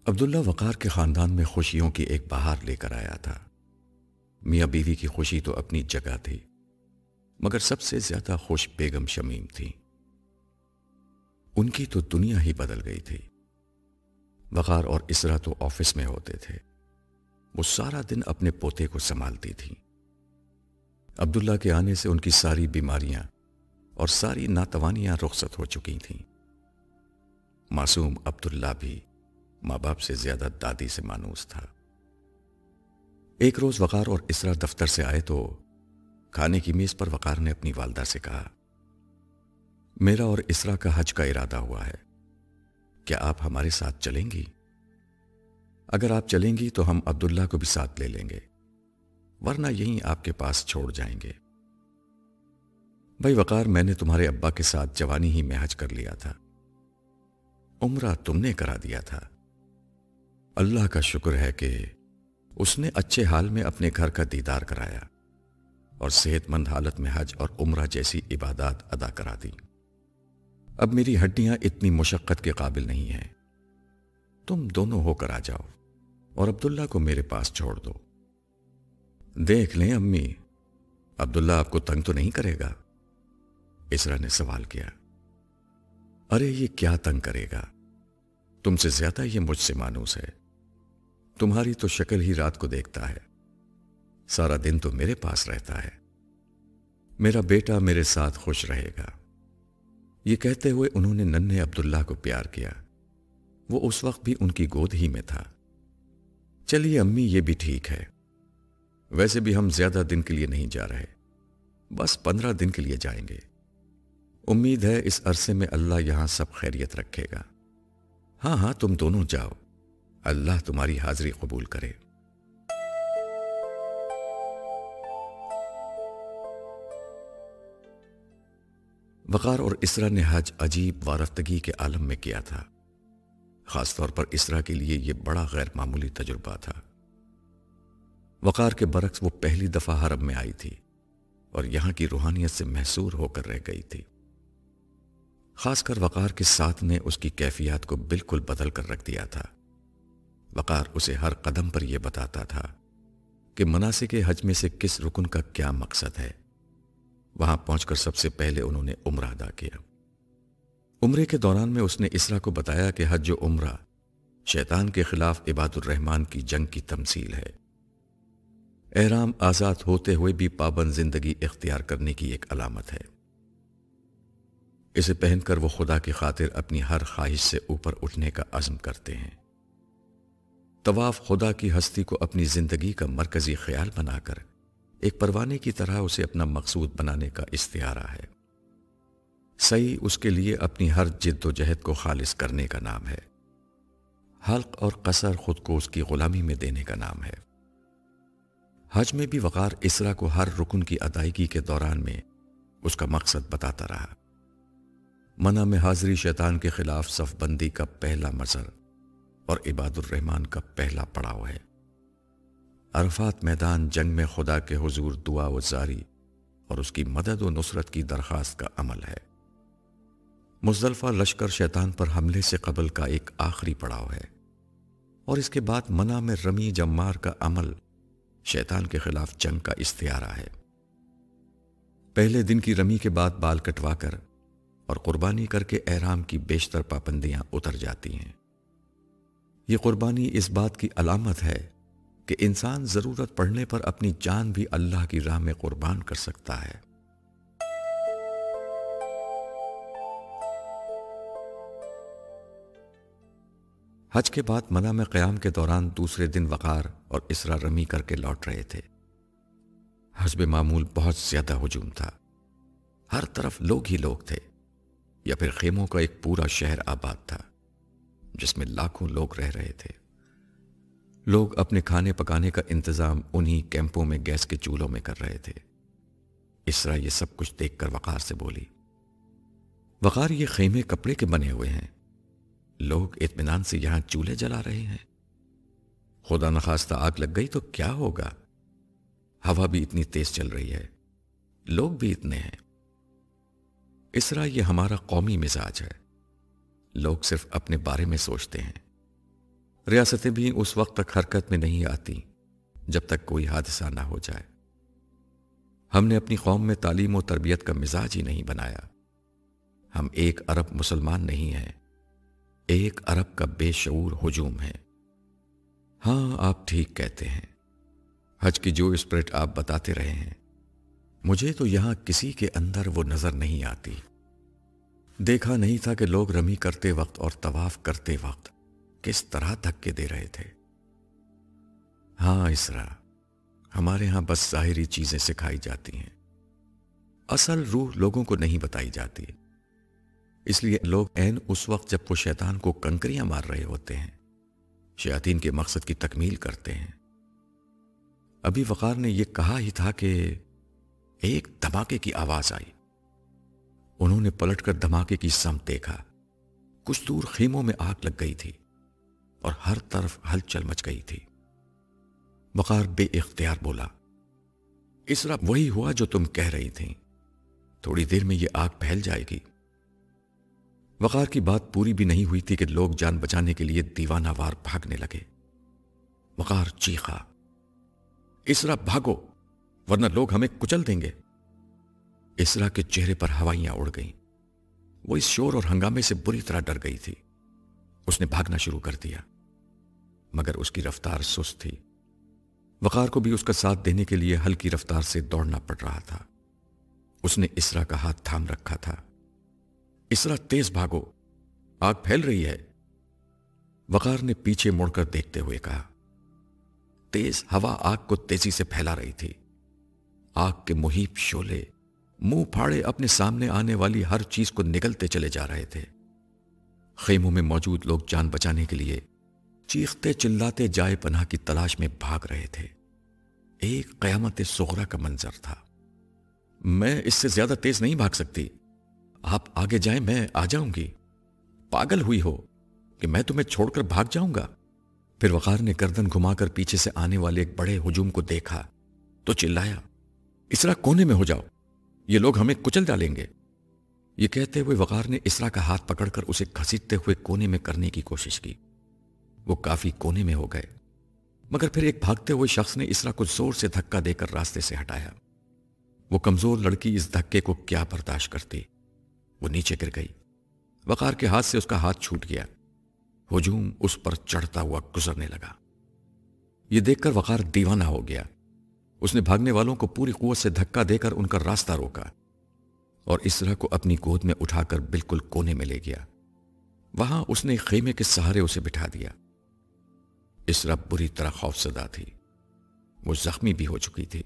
عبداللہ وقار کے خاندان میں خوشیوں کی ایک بہار لے کر آیا تھا۔ میاں بیوی کی خوشی تو اپنی جگہ تھی، مگر سب سے زیادہ خوش بیگم شمیم تھی۔ ان کی تو دنیا ہی بدل گئی تھی۔ وقار اور اسرا تو آفس میں ہوتے تھے، وہ سارا دن اپنے پوتے کو سنبھالتی تھی۔ عبداللہ کے آنے سے ان کی ساری بیماریاں اور ساری ناتوانیاں رخصت ہو چکی تھیں۔ معصوم عبداللہ بھی ماں باپ سے زیادہ دادی سے مانوس تھا۔ ایک روز وقار اور اسرا دفتر سے آئے تو کھانے کی میز پر وقار نے اپنی والدہ سے کہا، میرا اور اسرا کا حج کا ارادہ ہوا ہے، کیا آپ ہمارے ساتھ چلیں گی؟ اگر آپ چلیں گی تو ہم عبداللہ کو بھی ساتھ لے لیں گے، ورنہ یہیں آپ کے پاس چھوڑ جائیں گے۔ بھائی وقار، میں نے تمہارے ابا کے ساتھ جوانی ہی میں حج کر لیا تھا، عمرہ تم نے کرا دیا تھا۔ اللہ کا شکر ہے کہ اس نے اچھے حال میں اپنے گھر کا دیدار کرایا اور صحت مند حالت میں حج اور عمرہ جیسی عبادات ادا کرا دی۔ اب میری ہڈیاں اتنی مشقت کے قابل نہیں ہیں، تم دونوں ہو کر آ جاؤ اور عبداللہ کو میرے پاس چھوڑ دو۔ دیکھ لیں امی، عبداللہ آپ کو تنگ تو نہیں کرے گا؟ اسرا نے سوال کیا۔ ارے یہ کیا تنگ کرے گا، تم سے زیادہ یہ مجھ سے مانوس ہے، تمہاری تو شکل ہی رات کو دیکھتا ہے، سارا دن تو میرے پاس رہتا ہے، میرا بیٹا میرے ساتھ خوش رہے گا۔ یہ کہتے ہوئے انہوں نے ننھے عبداللہ کو پیار کیا، وہ اس وقت بھی ان کی گود ہی میں تھا۔ چلیے امی، یہ بھی ٹھیک ہے، ویسے بھی ہم زیادہ دن کے لیے نہیں جا رہے، بس 15 دن کے لیے جائیں گے، امید ہے اس عرصے میں اللہ یہاں سب خیریت رکھے گا۔ ہاں ہاں، تم دونوں جاؤ، اللہ تمہاری حاضری قبول کرے۔ وقار اور اسرا نے حج عجیب وارفتگی کے عالم میں کیا تھا۔ خاص طور پر اسرا کے لیے یہ بڑا غیر معمولی تجربہ تھا۔ وقار کے برعکس وہ پہلی دفعہ حرم میں آئی تھی اور یہاں کی روحانیت سے محصور ہو کر رہ گئی تھی۔ خاص کر وقار کے ساتھ نے اس کی کیفیات کو بالکل بدل کر رکھ دیا تھا۔ وقار اسے ہر قدم پر یہ بتاتا تھا کہ مناسک حج میں سے کس رکن کا کیا مقصد ہے۔ وہاں پہنچ کر سب سے پہلے انہوں نے عمرہ ادا کیا۔ عمرے کے دوران میں اس نے اسرا کو بتایا کہ حج و عمرہ شیطان کے خلاف عباد الرحمن کی جنگ کی تمثیل ہے۔ احرام آزاد ہوتے ہوئے بھی پابند زندگی اختیار کرنے کی ایک علامت ہے۔ اسے پہن کر وہ خدا کی خاطر اپنی ہر خواہش سے اوپر اٹھنے کا عزم کرتے ہیں۔ طواف خدا کی ہستی کو اپنی زندگی کا مرکزی خیال بنا کر ایک پروانے کی طرح اسے اپنا مقصود بنانے کا استعارہ ہے۔ سعی اس کے لیے اپنی ہر جد و جہد کو خالص کرنے کا نام ہے۔ حلق اور قصر خود کو اس کی غلامی میں دینے کا نام ہے۔ حج میں بھی وقار اسرا کو ہر رکن کی ادائیگی کے دوران میں اس کا مقصد بتاتا رہا۔ منع میں حاضری شیطان کے خلاف صف بندی کا پہلا مظہر اور عباد الرحمن کا پہلا پڑاؤ ہے۔ عرفات میدان جنگ میں خدا کے حضور دعا و زاری اور اس کی مدد و نصرت کی درخواست کا عمل ہے۔ مزدلفہ لشکر شیطان پر حملے سے قبل کا ایک آخری پڑاؤ ہے، اور اس کے بعد منع میں رمی جمار کا عمل شیطان کے خلاف جنگ کا استعارہ ہے۔ پہلے دن کی رمی کے بعد بال کٹوا کر اور قربانی کر کے احرام کی بیشتر پابندیاں اتر جاتی ہیں۔ یہ قربانی اس بات کی علامت ہے کہ انسان ضرورت پڑنے پر اپنی جان بھی اللہ کی راہ میں قربان کر سکتا ہے۔ حج کے بعد منع میں قیام کے دوران دوسرے دن وقار اور اسرا رمی کر کے لوٹ رہے تھے۔ حسب معمول بہت زیادہ ہجوم تھا، ہر طرف لوگ ہی لوگ تھے، یا پھر خیموں کا ایک پورا شہر آباد تھا جس میں لاکھوں لوگ رہ رہے تھے۔ لوگ اپنے کھانے پکانے کا انتظام انہی کیمپوں میں گیس کے چولہوں میں کر رہے تھے۔ اسرا یہ سب کچھ دیکھ کر وقار سے بولی، وقار، یہ خیمے کپڑے کے بنے ہوئے ہیں، لوگ اطمینان سے یہاں چولہے جلا رہے ہیں، خدا نخواستہ آگ لگ گئی تو کیا ہوگا؟ ہوا بھی اتنی تیز چل رہی ہے، لوگ بھی اتنے ہیں۔ اسرا، یہ ہمارا قومی مزاج ہے، لوگ صرف اپنے بارے میں سوچتے ہیں، रियासतें भी उस वक्त तक हरकत में नहीं आती जब तक कोई हादसा ना हो जाए। हमने अपनी कौम में तालीम और तरबियत का मिजाज ही नहीं बनाया। हम 1 अरब मुसलमान नहीं हैं, 1 अरब का बेशऊर हुजूम है। हाँ, आप ठीक कहते हैं। हज की जो स्पिरिट आप बताते रहे हैं, मुझे तो यहां किसी के अंदर वो नजर नहीं आती। देखा नहीं था कि लोग रमी करते वक्त और तवाफ करते वक्त किस तरह धक्के दे रहे थे। हाँ इसरा, हमारे यहां बस जाहिरी चीजें सिखाई जाती हैं, असल रूह लोगों को नहीं बताई जाती। इसलिए लोग ऐन उस वक्त जब वो शैतान को कंकरियां मार रहे होते हैं, शयातीन के मकसद की तकमील करते हैं। अभी वकार ने यह कहा ही था कि एक धमाके की आवाज आई। उन्होंने पलटकर धमाके की समत देखा। कुछ दूर खेमों में आग लग गई थी और हर तरफ हलचल मच गई थी। वकार बेइख्तियार बोला, इसरा वही हुआ जो तुम कह रही थी, थोड़ी देर में यह आग फैल जाएगी। वकार की बात पूरी भी नहीं हुई थी कि लोग जान बचाने के लिए दीवानावार भागने लगे। वकार चीखा, इसरा भागो वरना लोग हमें कुचल देंगे। इसरा के चेहरे पर हवाइयां उड़ गईं। वो इस शोर और हंगामे से बुरी तरह डर गई थी। उसने भागना शुरू कर दिया, मगर उसकी रफ्तार सुस्त थी। वकार को भी उसका साथ देने के लिए हल्की रफ्तार से दौड़ना पड़ रहा था। उसने इसरा का हाथ थाम रखा था। इसरा तेज भागो, आग फैल रही है। वकार ने पीछे मुड़कर देखते हुए कहा। तेज हवा आग को तेजी से फैला रही थी। आग के मुहीब शोले मुंह फाड़े अपने सामने आने वाली हर चीज को निगलते चले जा रहे थे। खेमों में मौजूद लोग जान बचाने के लिए चीखते चिल्लाते जाए पनाह की तलाश में भाग रहे थे। एक कयामत सुगरा का मंजर था। मैं इससे ज्यादा तेज नहीं भाग सकती, आप आगे जाएं, मैं आ जाऊंगी। पागल हुई हो कि मैं तुम्हें छोड़कर भाग जाऊंगा? फिर वकार ने गर्दन घुमाकर पीछे से आने वाले एक बड़े हुजूम को देखा तो चिल्लाया, इसरा कोने में हो जाओ, ये लोग हमें कुचल डालेंगे। ये कहते हुए वकार ने इसरा का हाथ पकड़कर उसे घसीटते हुए कोने में करने की कोशिश की। वो काफी कोने में हो गए, मगर फिर एक भागते हुए शख्स ने इसरा को जोर से धक्का देकर रास्ते से हटाया। वो कमजोर लड़की इस धक्के को क्या बर्दाश्त करती। वो नीचे गिर गई। वकार के हाथ से उसका हाथ छूट गया। हुजूम उस पर चढ़ता हुआ गुजरने लगा। यह देखकर वकार दीवाना हो गया। उसने भागने वालों को पूरी कुव्वत से धक्का देकर उनका रास्ता रोका और इसरा को अपनी गोद में उठाकर बिल्कुल कोने में ले गया। वहां उसने एक खेमे के सहारे उसे बिठा दिया। इसरा बुरी तरह खौफजदा थी। वो जख्मी भी हो चुकी थी।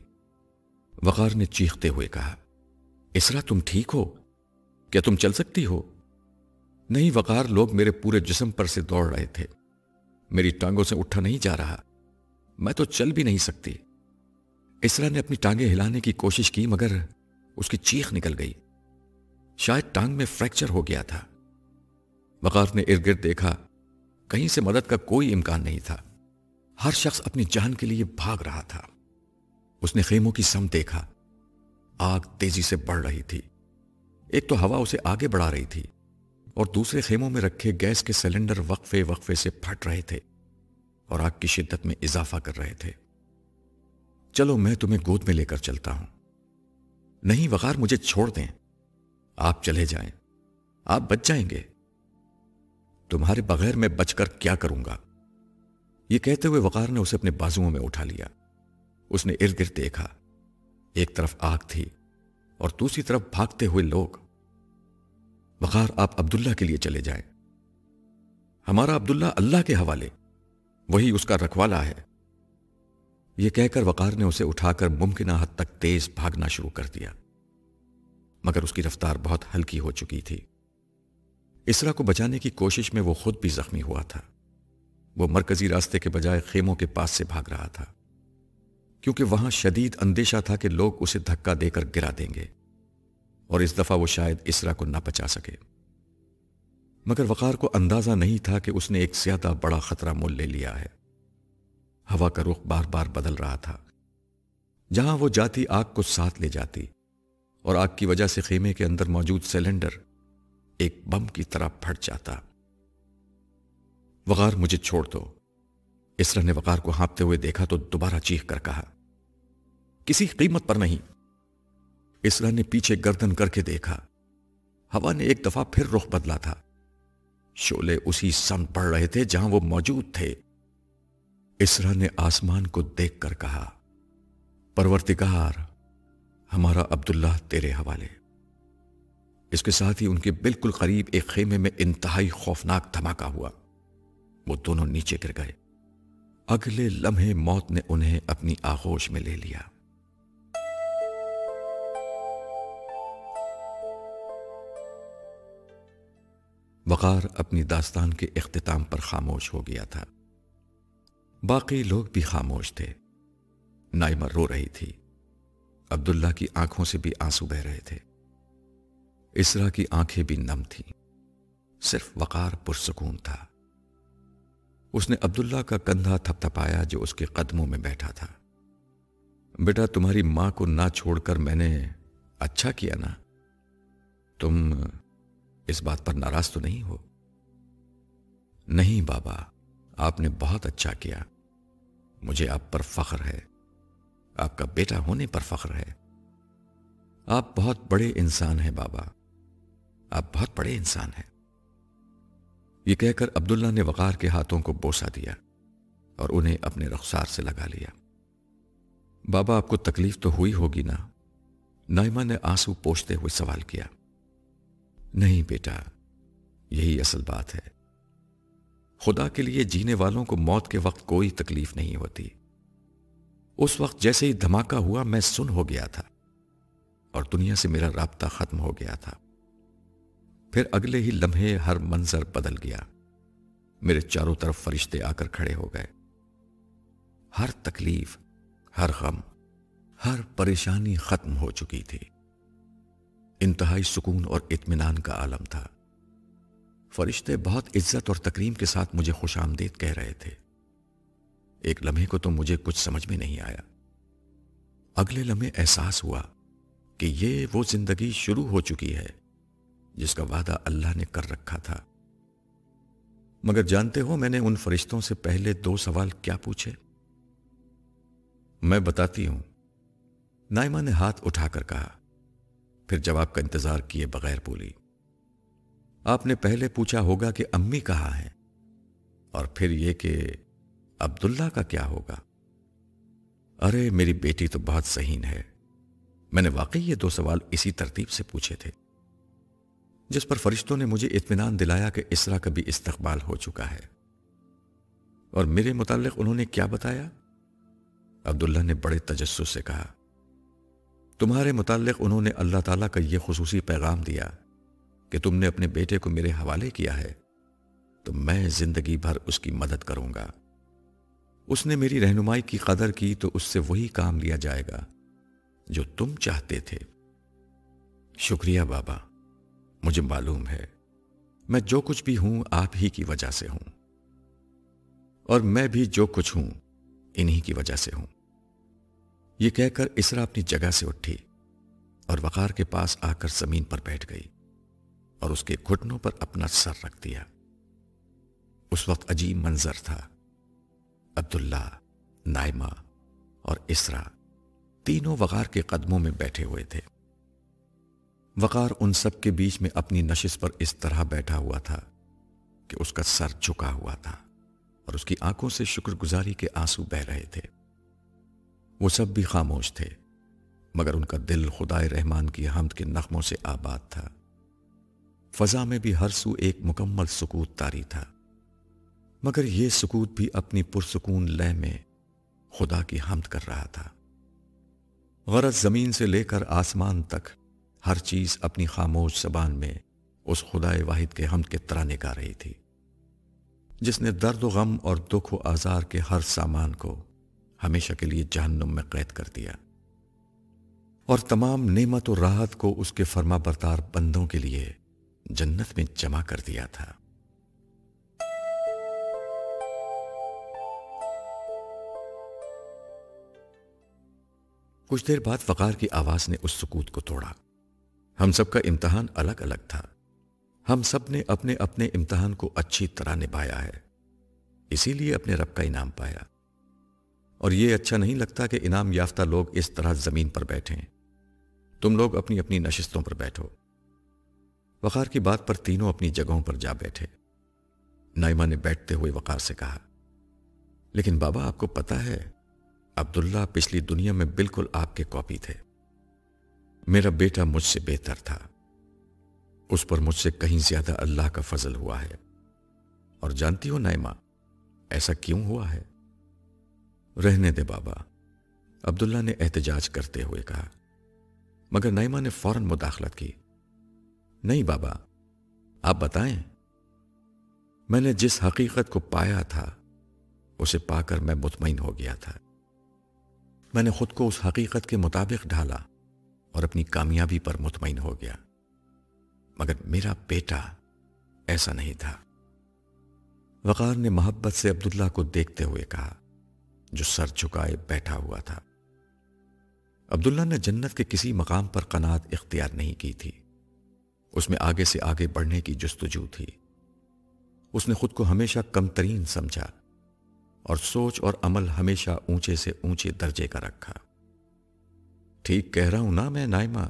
वकार ने चीखते हुए कहा, इसरा तुम ठीक हो? क्या तुम चल सकती हो? नहीं वकार, लोग मेरे पूरे जिस्म पर से दौड़ रहे थे। मेरी टांगों से उठा नहीं जा रहा, मैं तो चल भी नहीं सकती। इसरा ने अपनी टांगें हिलाने की कोशिश की, मगर उसकी चीख निकल गई। शायद टांग में फ्रैक्चर हो गया था। वकार ने इर्द गिर्द देखा, कहीं से मदद का कोई इम्कान नहीं था। हर शख्स अपनी जान के लिए भाग रहा था। उसने खेमों की समत देखा। आग तेजी से बढ़ रही थी। एक तो हवा उसे आगे बढ़ा रही थी और दूसरे खेमों में रखे गैस के सिलेंडर वक्फे वक्फे से फट रहे थे और आग की शिद्दत में इजाफा कर रहे थे। चलो मैं तुम्हें गोद में लेकर चलता हूं। नहीं वकार, मुझे छोड़ दें, आप चले जाएं, आप बच जाएंगे। तुम्हारे बगैर मैं बचकर क्या करूंगा? यह कहते हुए वकार ने उसे अपने बाजुओं में उठा लिया। उसने इर्द गिर्द देखा। एक तरफ आग थी और दूसरी तरफ भागते हुए लोग। वकार, आप अब्दुल्ला के लिए चले जाएं। हमारा अब्दुल्ला अल्लाह के हवाले, वही उसका रखवाला है। यह कहकर वकार ने उसे उठाकर मुमकिना हद तक तेज भागना शुरू कर दिया, मगर उसकी रफ्तार बहुत हल्की हो चुकी थी। इसरा को बचाने की कोशिश में वो खुद भी जख्मी हुआ था। वो मरकजी रास्ते के बजाय खेमों के पास से भाग रहा था, क्योंकि वहां शदीद अंदेशा था कि लोग उसे धक्का देकर गिरा देंगे और इस दफा वो शायद इसरा को ना बचा सके। मगर वकार को अंदाजा नहीं था कि उसने एक ज्यादा बड़ा खतरा मोल ले लिया है। हवा का रुख बार बार बदल रहा था। जहां वो जाती आग को साथ ले जाती और आग की वजह से खेमे के अंदर मौजूद सिलेंडर एक बम की तरह फट जाता। वकार, मुझे छोड़ दो, اسرا نے وقار کو ہانپتے ہوئے دیکھا تو دوبارہ چیخ کر کہا، کسی قیمت پر نہیں۔ اسرا نے پیچھے گردن کر کے دیکھا، ہوا نے ایک دفعہ پھر رخ بدلا تھا۔ شعلے اسی سمت بڑھ رہے تھے جہاں وہ موجود تھے۔ اسرا نے آسمان کو دیکھ کر کہا، پروردگار، ہمارا عبداللہ تیرے حوالے۔ اس کے ساتھ ہی ان کے بالکل قریب ایک خیمے میں انتہائی خوفناک دھماکہ ہوا۔ وہ دونوں نیچے گر گئے۔ اگلے لمحے موت نے انہیں اپنی آغوش میں لے لیا۔ وقار اپنی داستان کے اختتام پر خاموش ہو گیا تھا۔ باقی لوگ بھی خاموش تھے۔ نائمہ رو رہی تھی، عبداللہ کی آنکھوں سے بھی آنسو بہ رہے تھے، اسرا کی آنکھیں بھی نم تھیں، صرف وقار پرسکون تھا۔ اس نے عبداللہ کا کندھا تھپتھپایا جو اس کے قدموں میں بیٹھا تھا۔ بیٹا، تمہاری ماں کو نہ چھوڑ کر میں نے اچھا کیا نا؟ تم اس بات پر ناراض تو نہیں ہو؟ نہیں بابا، آپ نے بہت اچھا کیا، مجھے آپ پر فخر ہے، آپ کا بیٹا ہونے پر فخر ہے۔ آپ بہت بڑے انسان ہیں بابا، آپ بہت بڑے انسان ہیں۔ یہ کہہ کر عبداللہ نے وقار کے ہاتھوں کو بوسہ دیا اور انہیں اپنے رخسار سے لگا لیا۔ بابا، آپ کو تکلیف تو ہوئی ہوگی نا؟ نائمہ نے آنسو پوچھتے ہوئے سوال کیا۔ نہیں بیٹا، یہی اصل بات ہے۔ خدا کے لیے جینے والوں کو موت کے وقت کوئی تکلیف نہیں ہوتی۔ اس وقت جیسے ہی دھماکہ ہوا میں سن ہو گیا تھا اور دنیا سے میرا رابطہ ختم ہو گیا تھا۔ پھر اگلے ہی لمحے ہر منظر بدل گیا۔ میرے چاروں طرف فرشتے آ کر کھڑے ہو گئے۔ ہر تکلیف، ہر غم، ہر پریشانی ختم ہو چکی تھی۔ انتہائی سکون اور اطمینان کا عالم تھا۔ فرشتے بہت عزت اور تکریم کے ساتھ مجھے خوش آمدید کہہ رہے تھے۔ ایک لمحے کو تو مجھے کچھ سمجھ میں نہیں آیا۔ اگلے لمحے احساس ہوا کہ یہ وہ زندگی شروع ہو چکی ہے جس کا وعدہ اللہ نے کر رکھا تھا۔ مگر جانتے ہو میں نے ان فرشتوں سے پہلے 2 سوال کیا پوچھے؟ میں بتاتی ہوں، نائمہ نے ہاتھ اٹھا کر کہا، پھر جواب کا انتظار کیے بغیر بولی۔ آپ نے پہلے پوچھا ہوگا کہ امی کہاں ہیں، اور پھر یہ کہ عبداللہ کا کیا ہوگا۔ ارے میری بیٹی تو بہت ذہین ہے، میں نے واقعی یہ 2 سوال اسی ترتیب سے پوچھے تھے، جس پر فرشتوں نے مجھے اطمینان دلایا کہ اسرا کا بھی استقبال ہو چکا ہے۔ اور میرے متعلق انہوں نے کیا بتایا؟ عبداللہ نے بڑے تجسس سے کہا، تمہارے متعلق انہوں نے اللہ تعالیٰ کا یہ خصوصی پیغام دیا کہ تم نے اپنے بیٹے کو میرے حوالے کیا ہے تو میں زندگی بھر اس کی مدد کروں گا۔ اس نے میری رہنمائی کی قدر کی تو اس سے وہی کام لیا جائے گا جو تم چاہتے تھے۔ شکریہ بابا، مجھے معلوم ہے میں جو کچھ بھی ہوں آپ ہی کی وجہ سے ہوں، اور میں بھی جو کچھ ہوں انہی کی وجہ سے ہوں۔ یہ کہہ کر اسرا اپنی جگہ سے اٹھی اور وقار کے پاس آ کر زمین پر بیٹھ گئی اور اس کے گھٹنوں پر اپنا سر رکھ دیا۔ اس وقت عجیب منظر تھا۔ عبداللہ، نائمہ اور اسرا تینوں وقار کے قدموں میں بیٹھے ہوئے تھے۔ وقار ان سب کے بیچ میں اپنی نشست پر اس طرح بیٹھا ہوا تھا کہ اس کا سر جھکا ہوا تھا اور اس کی آنکھوں سے شکر گزاری کے آنسو بہ رہے تھے۔ وہ سب بھی خاموش تھے، مگر ان کا دل خدائے رحمان کی حمد کے نغموں سے آباد تھا۔ فضا میں بھی ہر سو ایک مکمل سکوت طاری تھا، مگر یہ سکوت بھی اپنی پرسکون لے میں خدا کی حمد کر رہا تھا۔ غرض زمین سے لے کر آسمان تک ہر چیز اپنی خاموش زبان میں اس خدائے واحد کے حمد کے ترانے گا رہی تھی، جس نے درد و غم اور دکھ و آزار کے ہر سامان کو ہمیشہ کے لیے جہنم میں قید کر دیا اور تمام نعمت و راحت کو اس کے فرما بردار بندوں کے لیے جنت میں جمع کر دیا تھا۔ کچھ دیر بعد وقار کی آواز نے اس سکوت کو توڑا۔ ہم سب کا امتحان الگ الگ تھا، ہم سب نے اپنے اپنے امتحان کو اچھی طرح نبھایا ہے، اسی لیے اپنے رب کا انعام پایا، اور یہ اچھا نہیں لگتا کہ انعام یافتہ لوگ اس طرح زمین پر بیٹھیں۔ تم لوگ اپنی اپنی نشستوں پر بیٹھو۔ وقار کی بات پر تینوں اپنی جگہوں پر جا بیٹھے۔ نائمہ نے بیٹھتے ہوئے وقار سے کہا، لیکن بابا آپ کو پتا ہے عبداللہ پچھلی دنیا میں بالکل آپ کے کاپی تھے۔ میرا بیٹا مجھ سے بہتر تھا، اس پر مجھ سے کہیں زیادہ اللہ کا فضل ہوا ہے۔ اور جانتی ہو نائمہ ایسا کیوں ہوا ہے؟ رہنے دے بابا، عبداللہ نے احتجاج کرتے ہوئے کہا، مگر نائمہ نے فوراً مداخلت کی، نہیں بابا آپ بتائیں۔ میں نے جس حقیقت کو پایا تھا اسے پا کر میں مطمئن ہو گیا تھا۔ میں نے خود کو اس حقیقت کے مطابق ڈھالا اور اپنی کامیابی پر مطمئن ہو گیا، مگر میرا بیٹا ایسا نہیں تھا۔ وقار نے محبت سے عبداللہ کو دیکھتے ہوئے کہا، جو سر جھکائے بیٹھا ہوا تھا۔ عبداللہ نے جنت کے کسی مقام پر قناعت اختیار نہیں کی تھی، اس میں آگے سے آگے بڑھنے کی جستجو تھی۔ اس نے خود کو ہمیشہ کم ترین سمجھا اور سوچ اور عمل ہمیشہ اونچے سے اونچے درجے کا رکھا۔ ٹھیک کہہ رہا ہوں نا میں نائمہ؟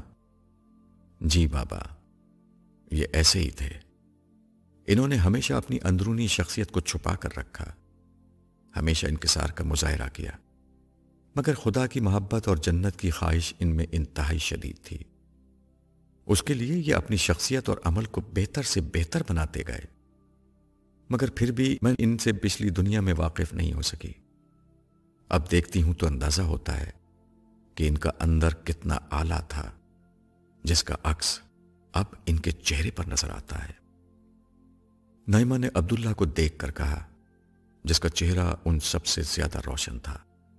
جی بابا، یہ ایسے ہی تھے۔ انہوں نے ہمیشہ اپنی اندرونی شخصیت کو چھپا کر رکھا، ہمیشہ انکسار کا مظاہرہ کیا، مگر خدا کی محبت اور جنت کی خواہش ان میں انتہائی شدید تھی۔ اس کے لیے یہ اپنی شخصیت اور عمل کو بہتر سے بہتر بناتے گئے، مگر پھر بھی میں ان سے پچھلی دنیا میں واقف نہیں ہو سکی۔ اب دیکھتی ہوں تو اندازہ ہوتا ہے کہ ان کا اندر کتنا اعلیٰ تھا، جس کا عکس اب ان کے چہرے پر نظر آتا ہے۔ نائمہ نے عبداللہ کو دیکھ کر کہا، جس کا چہرہ ان سب سے زیادہ روشن تھا۔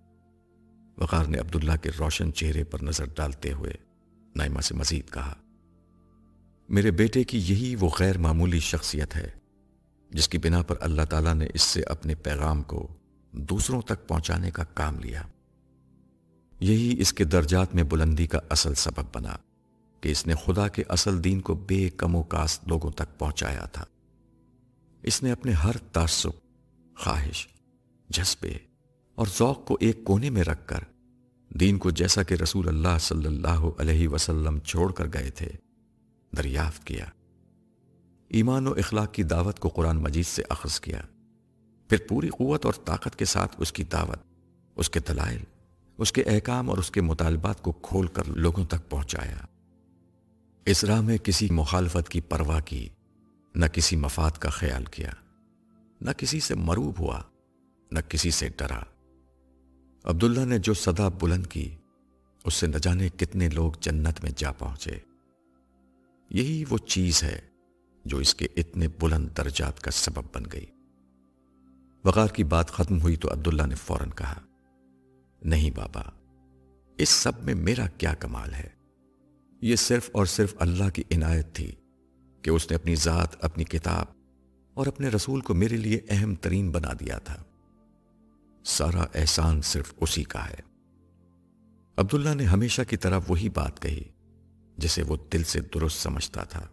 وقار نے عبداللہ کے روشن چہرے پر نظر ڈالتے ہوئے نائمہ سے مزید کہا، میرے بیٹے کی یہی وہ غیر معمولی شخصیت ہے جس کی بنا پر اللہ تعالیٰ نے اس سے اپنے پیغام کو دوسروں تک پہنچانے کا کام لیا۔ یہی اس کے درجات میں بلندی کا اصل سبب بنا کہ اس نے خدا کے اصل دین کو بے کم و کاست لوگوں تک پہنچایا تھا۔ اس نے اپنے ہر تعصب، خواہش، جذبے اور ذوق کو ایک کونے میں رکھ کر دین کو جیسا کہ رسول اللہ صلی اللہ علیہ وسلم چھوڑ کر گئے تھے دریافت کیا۔ ایمان و اخلاق کی دعوت کو قرآن مجید سے اخذ کیا، پھر پوری قوت اور طاقت کے ساتھ اس کی دعوت، اس کے دلائل، اس کے احکام اور اس کے مطالبات کو کھول کر لوگوں تک پہنچایا۔ اس راہ میں کسی مخالفت کی پرواہ کی، نہ کسی مفاد کا خیال کیا، نہ کسی سے مروب ہوا، نہ کسی سے ڈرا۔ عبداللہ نے جو صدا بلند کی، اس سے نہ جانے کتنے لوگ جنت میں جا پہنچے۔ یہی وہ چیز ہے جو اس کے اتنے بلند درجات کا سبب بن گئی۔ وقار کی بات ختم ہوئی تو عبداللہ نے فوراً کہا، نہیں بابا، اس سب میں میرا کیا کمال ہے؟ یہ صرف اور صرف اللہ کی عنایت تھی کہ اس نے اپنی ذات، اپنی کتاب اور اپنے رسول کو میرے لیے اہم ترین بنا دیا تھا۔ سارا احسان صرف اسی کا ہے۔ عبداللہ نے ہمیشہ کی طرح وہی بات کہی جسے وہ دل سے درست سمجھتا تھا۔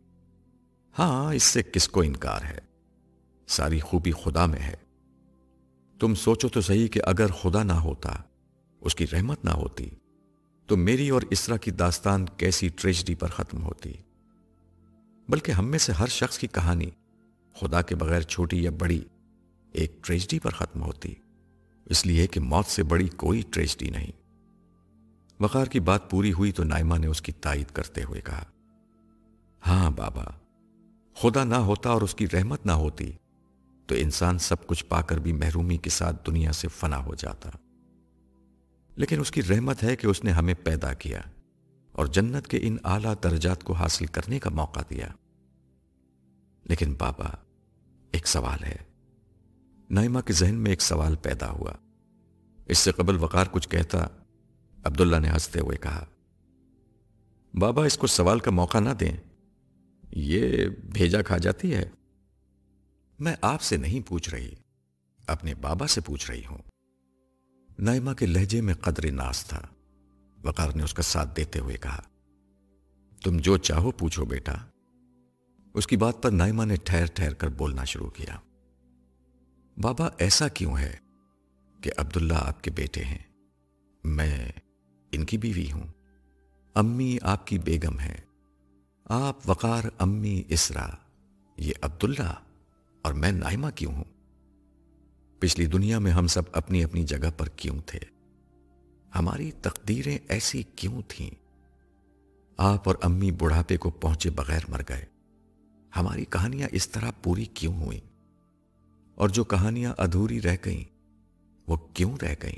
ہاں، اس سے کس کو انکار ہے؟ ساری خوبی خدا میں ہے۔ تم سوچو تو صحیح کہ اگر خدا نہ ہوتا، اس کی رحمت نہ ہوتی، تو میری اور اسرا کی داستان کیسی ٹریجڈی پر ختم ہوتی۔ بلکہ ہم میں سے ہر شخص کی کہانی خدا کے بغیر چھوٹی یا بڑی ایک ٹریجڈی پر ختم ہوتی، اس لیے کہ موت سے بڑی کوئی ٹریجڈی نہیں۔ وقار کی بات پوری ہوئی تو نائمہ نے اس کی تائید کرتے ہوئے کہا، ہاں بابا، خدا نہ ہوتا اور اس کی رحمت نہ ہوتی تو انسان سب کچھ پا کر بھی محرومی کے ساتھ دنیا سے فنا ہو جاتا۔ لیکن اس کی رحمت ہے کہ اس نے ہمیں پیدا کیا اور جنت کے ان اعلیٰ درجات کو حاصل کرنے کا موقع دیا۔ لیکن بابا، ایک سوال ہے۔ نائمہ کے ذہن میں ایک سوال پیدا ہوا۔ اس سے قبل وقار کچھ کہتا، عبداللہ نے ہنستے ہوئے کہا، بابا اس کو سوال کا موقع نہ دیں، یہ بھیجا کھا جاتی ہے۔ میں آپ سے نہیں پوچھ رہی، اپنے بابا سے پوچھ رہی ہوں۔ نائمہ کے لہجے میں قدر ناز تھا۔ وقار نے اس کا ساتھ دیتے ہوئے کہا، تم جو چاہو پوچھو بیٹا۔ اس کی بات پر نائمہ نے ٹھہر ٹھہر کر بولنا شروع کیا۔ بابا ایسا کیوں ہے کہ عبداللہ آپ کے بیٹے ہیں، میں ان کی بیوی ہوں، امی آپ کی بیگم ہیں، آپ وقار، امی اسرا، یہ عبداللہ، اور میں نائمہ کیوں ہوں؟ پچھلی دنیا میں ہم سب اپنی اپنی جگہ پر کیوں تھے؟ ہماری تقدیریں ایسی کیوں تھیں؟ آپ اور امی بڑھاپے کو پہنچے بغیر مر گئے، ہماری کہانیاں اس طرح پوری کیوں ہوئیں؟ اور جو کہانیاں ادھوری رہ گئیں وہ کیوں رہ گئیں؟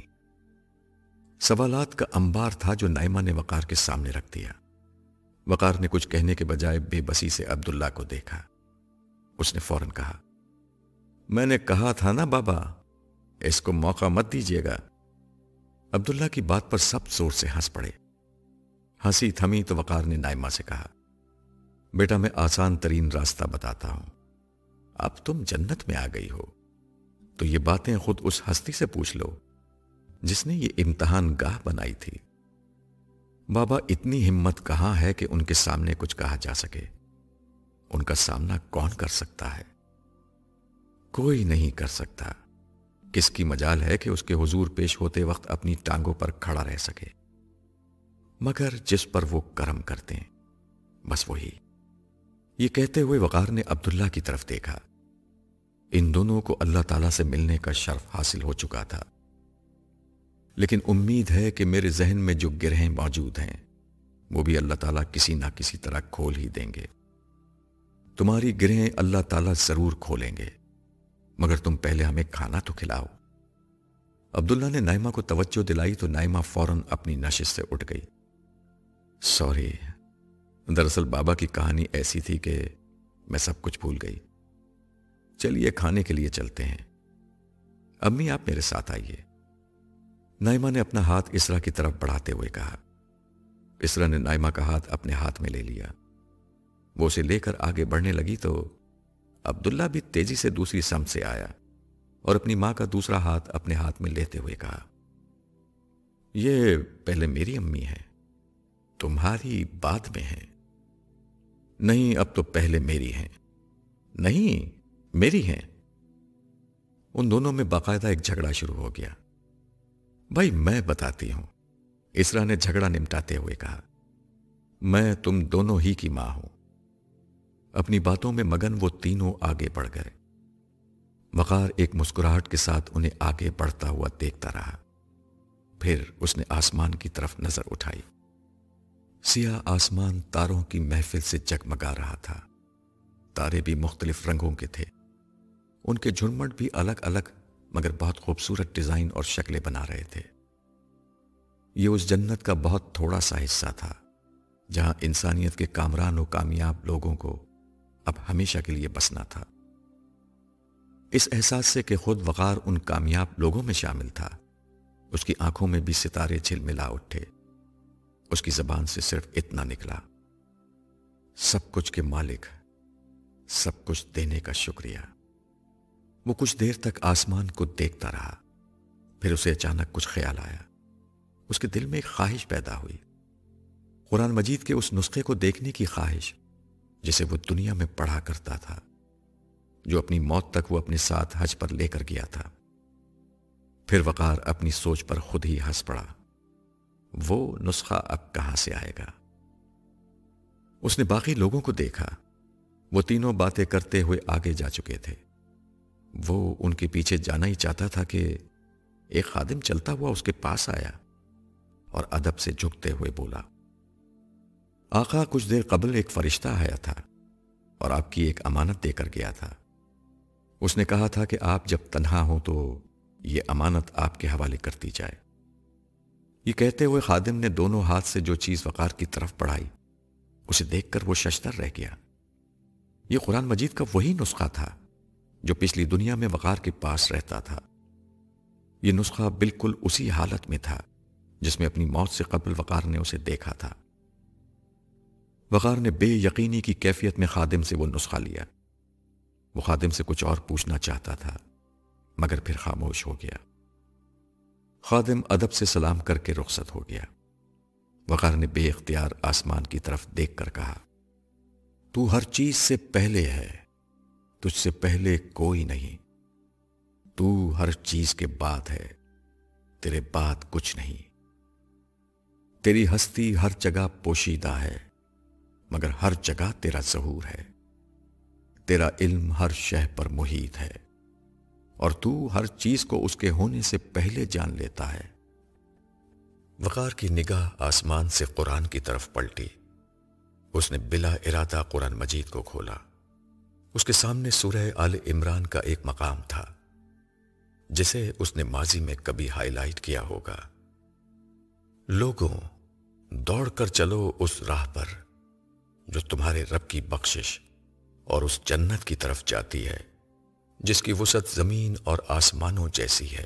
سوالات کا انبار تھا جو نائمہ نے وقار کے سامنے رکھ دیا۔ وقار نے کچھ کہنے کے بجائے بے بسی سے عبداللہ کو دیکھا۔ اس نے فوراً کہا، میں نے کہا تھا نا بابا، اس کو موقع مت دیجیے گا۔ عبداللہ کی بات پر سب زور سے ہنس پڑے۔ ہنسی تھمی تو وقار نے نائمہ سے کہا، بیٹا میں آسان ترین راستہ بتاتا ہوں، اب تم جنت میں آ گئی ہو تو یہ باتیں خود اس ہستی سے پوچھ لو جس نے یہ امتحان گاہ بنائی تھی۔ بابا اتنی ہمت کہاں ہے کہ ان کے سامنے کچھ کہا جا سکے؟ ان کا سامنا کون کر سکتا ہے؟ کوئی نہیں کر سکتا۔ کس کی مجال ہے کہ اس کے حضور پیش ہوتے وقت اپنی ٹانگوں پر کھڑا رہ سکے؟ مگر جس پر وہ کرم کرتے ہیں، بس وہی۔ یہ کہتے ہوئے وقار نے عبداللہ کی طرف دیکھا۔ ان دونوں کو اللہ تعالیٰ سے ملنے کا شرف حاصل ہو چکا تھا، لیکن امید ہے کہ میرے ذہن میں جو گرہیں موجود ہیں وہ بھی اللہ تعالیٰ کسی نہ کسی طرح کھول ہی دیں گے۔ تمہاری گرہیں اللہ تعالیٰ ضرور کھولیں گے، مگر تم پہلے ہمیں کھانا تو کھلاؤ۔ عبداللہ نے نائمہ کو توجہ دلائی تو نائمہ فوراً اپنی نشست سے اٹھ گئی۔ سوری، دراصل بابا کی کہانی ایسی تھی کہ میں سب کچھ بھول گئی۔ چلیے کھانے کے لیے چلتے ہیں۔ امی آپ میرے ساتھ آئیے۔ نائمہ نے اپنا ہاتھ اسرا کی طرف بڑھاتے ہوئے کہا۔ اسرا نے نائمہ کا ہاتھ اپنے ہاتھ میں لے لیا۔ وہ اسے لے کر آگے بڑھنے لگی تو عبداللہ بھی تیزی سے دوسری سمت سے آیا اور اپنی ماں کا دوسرا ہاتھ اپنے ہاتھ میں لیتے ہوئے کہا، یہ پہلے میری امی ہے، تمہاری بعد میں ہے۔ نہیں، اب تو پہلے میری ہیں۔ نہیں، میری ہیں۔ ان دونوں میں باقاعدہ ایک جھگڑا شروع ہو گیا۔ بھائی میں بتاتی ہوں، اسرا نے جھگڑا نمٹاتے ہوئے کہا، میں تم دونوں ہی کی ماں ہوں۔ اپنی باتوں میں مگن وہ تینوں آگے بڑھ گئے۔ وقار ایک مسکراہٹ کے ساتھ انہیں آگے بڑھتا ہوا دیکھتا رہا۔ پھر اس نے آسمان کی طرف نظر اٹھائی۔ سیاہ آسمان تاروں کی محفل سے جگمگا رہا تھا۔ تارے بھی مختلف رنگوں کے تھے، ان کے جھرمٹ بھی الگ الگ مگر بہت خوبصورت ڈیزائن اور شکلیں بنا رہے تھے۔ یہ اس جنت کا بہت تھوڑا سا حصہ تھا جہاں انسانیت کے کامران و کامیاب لوگوں کو اب ہمیشہ کے لیے بسنا تھا۔ اس احساس سے کہ خود وقار ان کامیاب لوگوں میں شامل تھا، اس کی آنکھوں میں بھی ستارے جھلملا اٹھے۔ اس کی زبان سے صرف اتنا نکلا، سب کچھ کے مالک، سب کچھ دینے کا شکریہ۔ وہ کچھ دیر تک آسمان کو دیکھتا رہا، پھر اسے اچانک کچھ خیال آیا۔ اس کے دل میں ایک خواہش پیدا ہوئی، قرآن مجید کے اس نسخے کو دیکھنے کی خواہش جسے وہ دنیا میں پڑھا کرتا تھا، جو اپنی موت تک وہ اپنے ساتھ حج پر لے کر گیا تھا۔ پھر وقار اپنی سوچ پر خود ہی ہنس پڑا۔ وہ نسخہ اب کہاں سے آئے گا؟ اس نے باقی لوگوں کو دیکھا، وہ تینوں باتیں کرتے ہوئے آگے جا چکے تھے۔ وہ ان کے پیچھے جانا ہی چاہتا تھا کہ ایک خادم چلتا ہوا اس کے پاس آیا اور ادب سے جھکتے ہوئے بولا، آقا کچھ دیر قبل ایک فرشتہ آیا تھا اور آپ کی ایک امانت دے کر گیا تھا۔ اس نے کہا تھا کہ آپ جب تنہا ہوں تو یہ امانت آپ کے حوالے کر دی جائے۔ یہ کہتے ہوئے خادم نے دونوں ہاتھ سے جو چیز وقار کی طرف بڑھائی، اسے دیکھ کر وہ ششدر رہ گیا۔ یہ قرآن مجید کا وہی نسخہ تھا جو پچھلی دنیا میں وقار کے پاس رہتا تھا۔ یہ نسخہ بالکل اسی حالت میں تھا جس میں اپنی موت سے قبل وقار نے اسے دیکھا تھا۔ وقار نے بے یقینی کی کیفیت میں خادم سے وہ نسخہ لیا۔ وہ خادم سے کچھ اور پوچھنا چاہتا تھا مگر پھر خاموش ہو گیا۔ خادم ادب سے سلام کر کے رخصت ہو گیا۔ وقار نے بے اختیار آسمان کی طرف دیکھ کر کہا، تو ہر چیز سے پہلے ہے، تجھ سے پہلے کوئی نہیں۔ تو ہر چیز کے بعد ہے، تیرے بعد کچھ نہیں۔ تیری ہستی ہر جگہ پوشیدہ ہے، مگر ہر جگہ تیرا ظہور ہے۔ تیرا علم ہر شے پر محیط ہے، اور تو ہر چیز کو اس کے ہونے سے پہلے جان لیتا ہے۔ وقار کی نگاہ آسمان سے قرآن کی طرف پلٹی۔ اس نے بلا ارادہ قرآن مجید کو کھولا۔ اس کے سامنے سورہ آل عمران کا ایک مقام تھا جسے اس نے ماضی میں کبھی ہائی لائٹ کیا ہوگا۔ لوگوں، دوڑ کر چلو اس راہ پر جو تمہارے رب کی بخشش اور اس جنت کی طرف جاتی ہے جس کی وسعت زمین اور آسمانوں جیسی ہے۔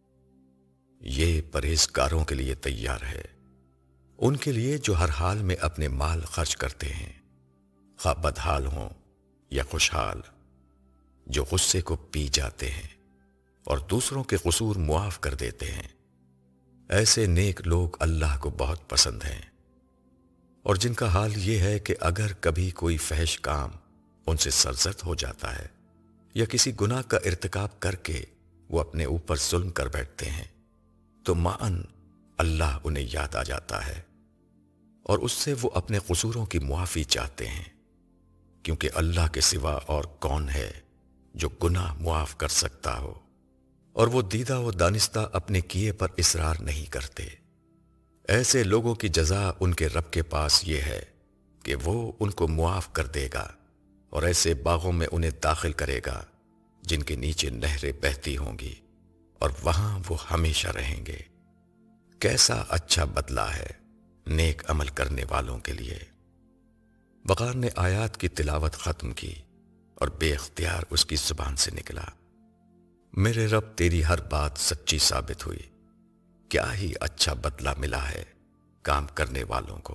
یہ پرہیزگاروں کے لیے تیار ہے، ان کے لیے جو ہر حال میں اپنے مال خرچ کرتے ہیں، خواہ بدحال ہوں یا خوشحال، جو غصے کو پی جاتے ہیں اور دوسروں کے قصور معاف کر دیتے ہیں۔ ایسے نیک لوگ اللہ کو بہت پسند ہیں، اور جن کا حال یہ ہے کہ اگر کبھی کوئی فحش کام ان سے سرزد ہو جاتا ہے یا کسی گناہ کا ارتکاب کر کے وہ اپنے اوپر ظلم کر بیٹھتے ہیں تو معاً اللہ انہیں یاد آ جاتا ہے، اور اس سے وہ اپنے قصوروں کی معافی چاہتے ہیں، کیونکہ اللہ کے سوا اور کون ہے جو گناہ معاف کر سکتا ہو، اور وہ دیدہ و دانستہ اپنے کیے پر اصرار نہیں کرتے۔ ایسے لوگوں کی جزا ان کے رب کے پاس یہ ہے کہ وہ ان کو معاف کر دے گا، اور ایسے باغوں میں انہیں داخل کرے گا جن کے نیچے نہریں بہتی ہوں گی، اور وہاں وہ ہمیشہ رہیں گے۔ کیسا اچھا بدلہ ہے نیک عمل کرنے والوں کے لیے۔ وقار نے آیات کی تلاوت ختم کی اور بے اختیار اس کی زبان سے نکلا، میرے رب تیری ہر بات سچی ثابت ہوئی، کیا ہی اچھا بدلہ ملا ہے کام کرنے والوں کو۔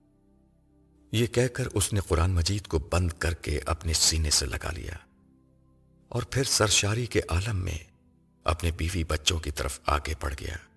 یہ کہہ کر اس نے قرآن مجید کو بند کر کے اپنے سینے سے لگا لیا، اور پھر سرشاری کے عالم میں اپنے بیوی بچوں کی طرف آگے بڑھ گیا۔